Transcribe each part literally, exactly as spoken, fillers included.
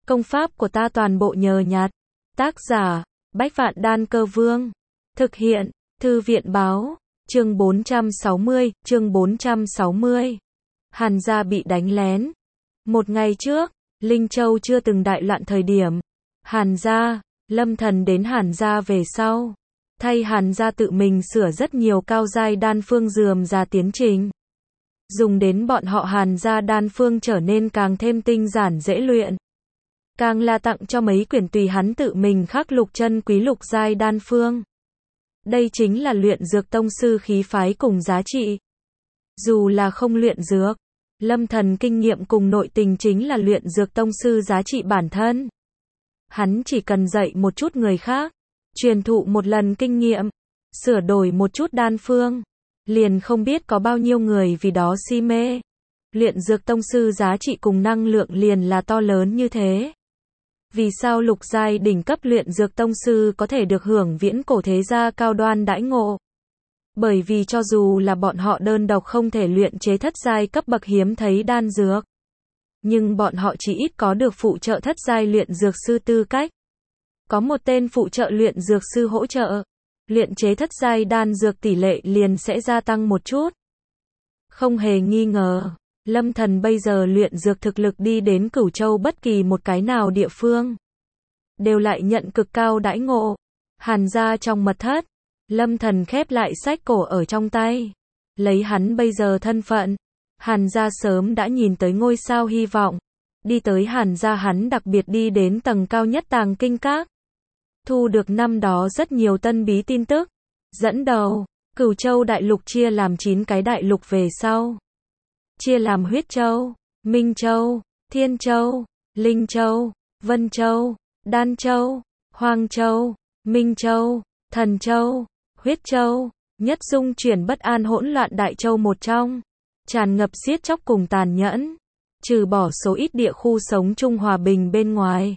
Công pháp của ta toàn bộ nhờ nhặt. Tác giả, Bách Vạn Đan Cơ Vương. Thực hiện, Thư viện báo, chương bốn trăm sáu mươi, chương bốn trăm sáu mươi. Hàn gia bị đánh lén. Một ngày trước, Linh Châu chưa từng đại loạn thời điểm. Hàn gia, Lâm Thần đến Hàn gia về sau. Thay Hàn gia tự mình sửa rất nhiều cao giai đan phương dườm ra tiến trình. Dùng đến bọn họ Hàn gia đan phương trở nên càng thêm tinh giản dễ luyện. Càng là tặng cho mấy quyển tùy hắn tự mình khắc lục chân quý lục giai đan phương. Đây chính là luyện dược tông sư khí phái cùng giá trị. Dù là không luyện dược, Lâm Thần kinh nghiệm cùng nội tình chính là luyện dược tông sư giá trị bản thân. Hắn chỉ cần dạy một chút người khác, truyền thụ một lần kinh nghiệm, sửa đổi một chút đan phương, liền không biết có bao nhiêu người vì đó si mê. Luyện dược tông sư giá trị cùng năng lượng liền là to lớn như thế. Vì sao lục giai đỉnh cấp luyện dược tông sư có thể được hưởng viễn cổ thế gia cao đoan đãi ngộ? Bởi vì cho dù là bọn họ đơn độc không thể luyện chế thất giai cấp bậc hiếm thấy đan dược, nhưng bọn họ chỉ ít có được phụ trợ thất giai luyện dược sư tư cách. Có một tên phụ trợ luyện dược sư hỗ trợ, luyện chế thất giai đan dược tỷ lệ liền sẽ gia tăng một chút. Không hề nghi ngờ, Lâm Thần bây giờ luyện dược thực lực đi đến Cửu Châu bất kỳ một cái nào địa phương, đều lại nhận cực cao đãi ngộ. Hàn gia trong mật thất, Lâm Thần khép lại sách cổ ở trong tay. Lấy hắn bây giờ thân phận, Hàn gia sớm đã nhìn tới ngôi sao hy vọng. Đi tới Hàn gia hắn đặc biệt đi đến tầng cao nhất Tàng Kinh Các. Thu được năm đó rất nhiều tân bí tin tức. Dẫn đầu, Cửu Châu đại lục chia làm chín cái đại lục về sau. Chia làm Huyết Châu, Minh Châu, Thiên Châu, Linh Châu, Vân Châu, Đan Châu, Hoang Châu, Minh Châu, Thần Châu, Huyết Châu, nhất dung chuyển bất an hỗn loạn đại châu một trong, tràn ngập giết chóc cùng tàn nhẫn, trừ bỏ số ít địa khu sống chung hòa bình bên ngoài.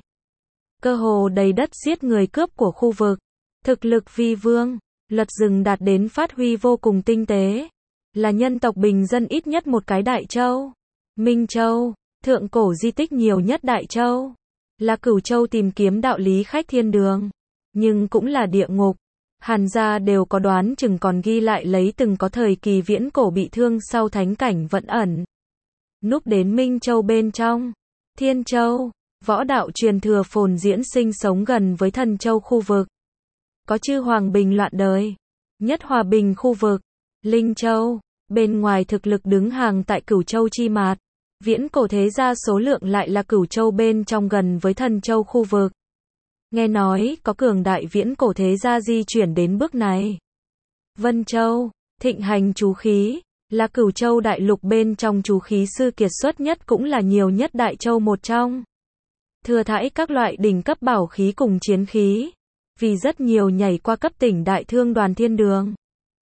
Cơ hồ đầy đất giết người cướp của khu vực, thực lực vi vương, luật rừng đạt đến phát huy vô cùng tinh tế. Là nhân tộc bình dân ít nhất một cái đại châu. Minh Châu, thượng cổ di tích nhiều nhất đại châu. Là Cửu Châu tìm kiếm đạo lý khách thiên đường. Nhưng cũng là địa ngục. Hàn gia đều có đoán chừng còn ghi lại lấy từng có thời kỳ viễn cổ bị thương sau thánh cảnh vận ẩn. Núp đến Minh Châu bên trong. Thiên Châu, võ đạo truyền thừa phồn diễn sinh sống gần với Thần Châu khu vực. Có chư hoàng bình loạn đời. Nhất hòa bình khu vực. Linh Châu, bên ngoài thực lực đứng hàng tại Cửu Châu chi mạt, viễn cổ thế gia số lượng lại là Cửu Châu bên trong gần với Thần Châu khu vực. Nghe nói có cường đại viễn cổ thế gia di chuyển đến bước này. Vân Châu, thịnh hành chú khí, là Cửu Châu đại lục bên trong chú khí sư kiệt xuất nhất cũng là nhiều nhất đại châu một trong. Thừa thãi các loại đỉnh cấp bảo khí cùng chiến khí, vì rất nhiều nhảy qua cấp tỉnh đại thương đoàn thiên đường.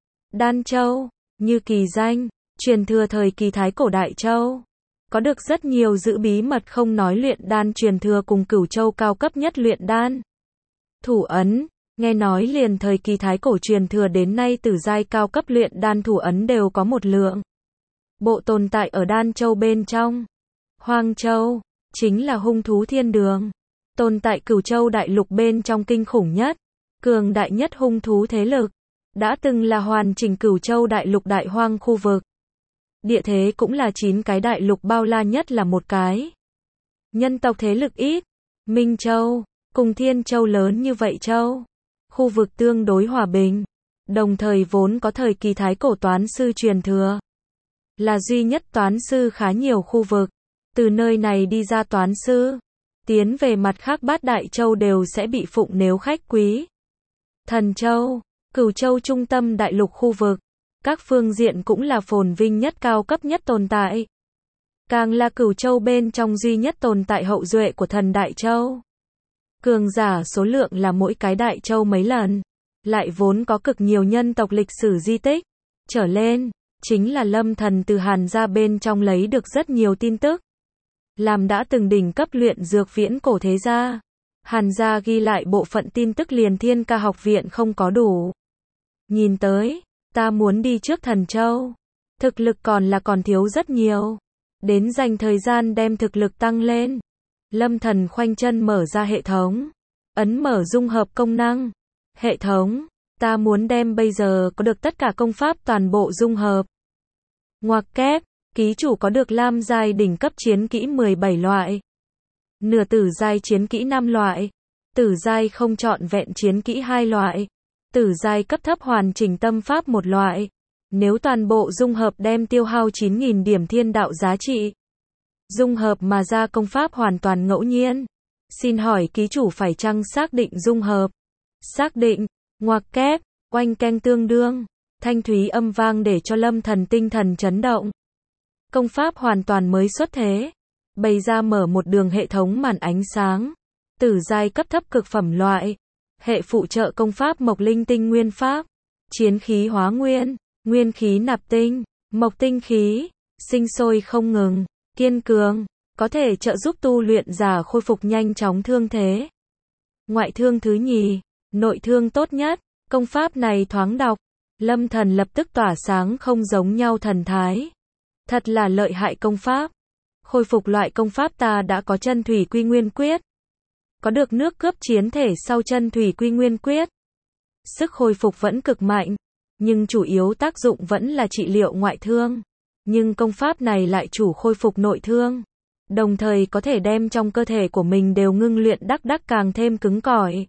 Đan Châu, như kỳ danh, truyền thừa thời kỳ thái cổ đại châu. Có được rất nhiều giữ bí mật không nói luyện đan truyền thừa cùng Cửu Châu cao cấp nhất luyện đan. Thủ ấn, nghe nói liền thời kỳ thái cổ truyền thừa đến nay từ giai cao cấp luyện đan thủ ấn đều có một lượng. Bộ tồn tại ở Đan Châu bên trong. Hoang Châu, chính là hung thú thiên đường. Tồn tại Cửu Châu đại lục bên trong kinh khủng nhất, cường đại nhất hung thú thế lực. Đã từng là hoàn chỉnh Cửu Châu đại lục đại hoang khu vực. Địa thế cũng là chín cái đại lục bao la nhất là một cái. Nhân tộc thế lực ít. Minh Châu, cùng Thiên Châu lớn như vậy châu. Khu vực tương đối hòa bình. Đồng thời vốn có thời kỳ thái cổ toán sư truyền thừa. Là duy nhất toán sư khá nhiều khu vực. Từ nơi này đi ra toán sư. Tiến về mặt khác bát đại châu đều sẽ bị phụng nếu khách quý. Thần Châu, Cửu Châu trung tâm đại lục khu vực, các phương diện cũng là phồn vinh nhất cao cấp nhất tồn tại. Càng là Cửu Châu bên trong duy nhất tồn tại hậu duệ của thần Đại Châu. Cường giả số lượng là mỗi cái Đại Châu mấy lần, lại vốn có cực nhiều nhân tộc lịch sử di tích. Trở lên, chính là Lâm Thần từ Hàn gia bên trong lấy được rất nhiều tin tức. Làm đã từng đỉnh cấp luyện dược viễn cổ thế gia. Hàn gia ghi lại bộ phận tin tức liền Thiên Ca học viện không có đủ. Nhìn tới, ta muốn đi trước Thần Châu. Thực lực còn là còn thiếu rất nhiều. Đến dành thời gian đem thực lực tăng lên. Lâm Thần khoanh chân mở ra hệ thống. Ấn mở dung hợp công năng. Hệ thống, ta muốn đem bây giờ có được tất cả công pháp toàn bộ dung hợp. Ngoặc kép, ký chủ có được lam giai đỉnh cấp chiến kỹ mười bảy loại. Nửa tử giai chiến kỹ năm loại. Tử giai không trọn vẹn chiến kỹ hai loại. Tử giai cấp thấp hoàn chỉnh tâm pháp một loại. Nếu toàn bộ dung hợp đem tiêu hao chín nghìn điểm thiên đạo giá trị. Dung hợp mà ra công pháp hoàn toàn ngẫu nhiên. Xin hỏi ký chủ phải chăng xác định dung hợp? Xác định, ngoặc kép, oanh keng tương đương. Thanh thúy âm vang để cho Lâm Thần tinh thần chấn động. Công pháp hoàn toàn mới xuất thế. Bày ra mở một đường hệ thống màn ánh sáng. Tử giai cấp thấp cực phẩm loại. Hệ phụ trợ công pháp mộc linh tinh nguyên pháp. Chiến khí hóa nguyên. Nguyên khí nạp tinh. Mộc tinh khí. Sinh sôi không ngừng. Kiên cường. Có thể trợ giúp tu luyện giả khôi phục nhanh chóng thương thế. Ngoại thương thứ nhì. Nội thương tốt nhất. Công pháp này thoáng đọc. Lâm Thần lập tức tỏa sáng không giống nhau thần thái. Thật là lợi hại công pháp. Khôi phục loại công pháp ta đã có chân thủy quy nguyên quyết. Có được nước cướp chiến thể sau chân thủy quy nguyên quyết. Sức hồi phục vẫn cực mạnh. Nhưng chủ yếu tác dụng vẫn là trị liệu ngoại thương. Nhưng công pháp này lại chủ khôi phục nội thương. Đồng thời có thể đem trong cơ thể của mình đều ngưng luyện đắc đắc càng thêm cứng cỏi.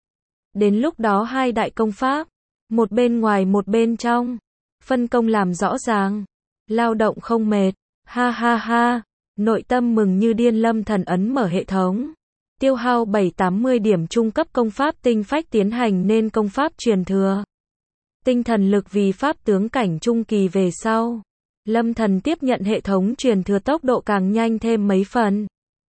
Đến lúc đó hai đại công pháp. Một bên ngoài một bên trong. Phân công làm rõ ràng. Lao động không mệt. Ha ha ha. Nội tâm mừng như điên. Lâm Thần ấn mở hệ thống. Tiêu hao bảy trăm tám mươi điểm trung cấp công pháp tinh phách tiến hành nên công pháp truyền thừa. Tinh thần lực vì pháp tướng cảnh trung kỳ về sau. Lâm Thần tiếp nhận hệ thống truyền thừa tốc độ càng nhanh thêm mấy phần.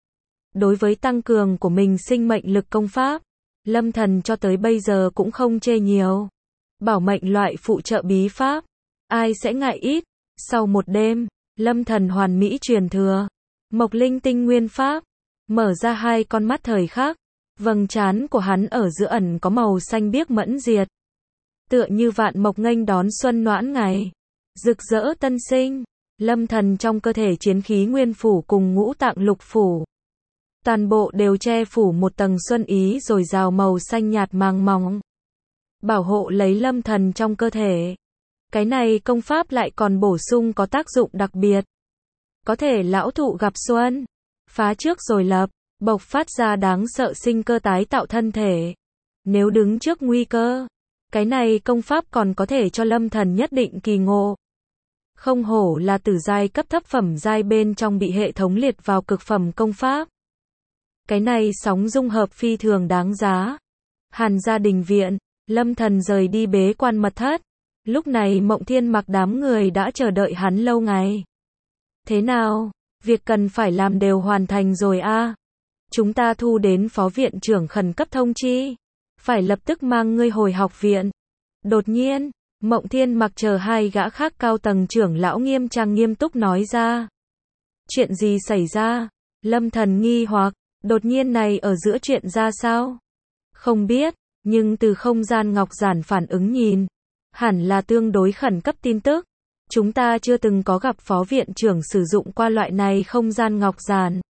Đối với tăng cường của mình sinh mệnh lực công pháp, Lâm Thần cho tới bây giờ cũng không chê nhiều. Bảo mệnh loại phụ trợ bí pháp, ai sẽ ngại ít. Sau một đêm, Lâm Thần hoàn mỹ truyền thừa. Mộc linh tinh nguyên pháp, mở ra hai con mắt thời khắc. Vầng trán của hắn ở giữa ẩn có màu xanh biếc mẫn diệt. Tựa như vạn mộc nghênh đón xuân noãn ngày. Rực rỡ tân sinh. Lâm Thần trong cơ thể chiến khí nguyên phủ cùng ngũ tạng lục phủ. Toàn bộ đều che phủ một tầng xuân ý rồi rào màu xanh nhạt màng mỏng. Bảo hộ lấy Lâm Thần trong cơ thể. Cái này công pháp lại còn bổ sung có tác dụng đặc biệt. Có thể lão thụ gặp xuân. Phá trước rồi lập. Bộc phát ra đáng sợ sinh cơ tái tạo thân thể. Nếu đứng trước nguy cơ. Cái này công pháp còn có thể cho Lâm Thần nhất định kỳ ngộ. Không hổ là tử giai cấp thấp phẩm giai bên trong bị hệ thống liệt vào cực phẩm công pháp. Cái này sóng dung hợp phi thường đáng giá. Hàn gia đình viện, Lâm Thần rời đi bế quan mật thất. Lúc này Mộng Thiên Mặc đám người đã chờ đợi hắn lâu ngày. Thế nào? Việc cần phải làm đều hoàn thành rồi a. À? Chúng ta thu đến phó viện trưởng khẩn cấp thông chi. Phải lập tức mang ngươi hồi học viện. Đột nhiên, Mộng Thiên Mặc chờ hai gã khác cao tầng trưởng lão nghiêm trang nghiêm túc nói ra. Chuyện gì xảy ra? Lâm Thần nghi hoặc, đột nhiên này ở giữa chuyện ra sao? Không biết, nhưng từ không gian ngọc giản phản ứng nhìn, hẳn là tương đối khẩn cấp tin tức. Chúng ta chưa từng có gặp phó viện trưởng sử dụng qua loại này không gian ngọc giản.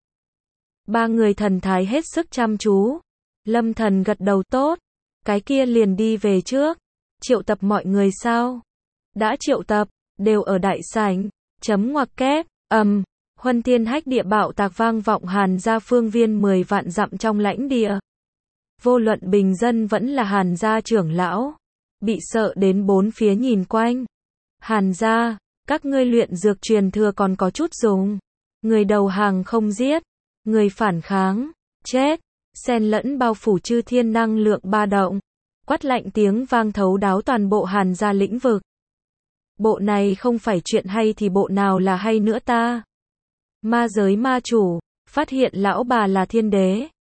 Ba người thần thái hết sức chăm chú. Lâm Thần gật đầu tốt. Cái kia liền đi về trước. Triệu tập mọi người sao? Đã triệu tập, đều ở đại sảnh. Chấm ngoặc kép, ầm. Um, Huân thiên hách địa bạo tạc vang vọng Hàn gia phương viên mười vạn dặm trong lãnh địa. Vô luận bình dân vẫn là Hàn gia trưởng lão. Bị sợ đến bốn phía nhìn quanh. Hàn gia, các ngươi luyện dược truyền thừa còn có chút dùng. Người đầu hàng không giết. Người phản kháng, chết. Xen lẫn bao phủ chư thiên năng lượng ba động. Quát lạnh tiếng vang thấu đáo toàn bộ Hàn gia lĩnh vực. Bộ này không phải chuyện hay thì bộ nào là hay nữa ta? Ma giới ma chủ, phát hiện lão bà là thiên đế.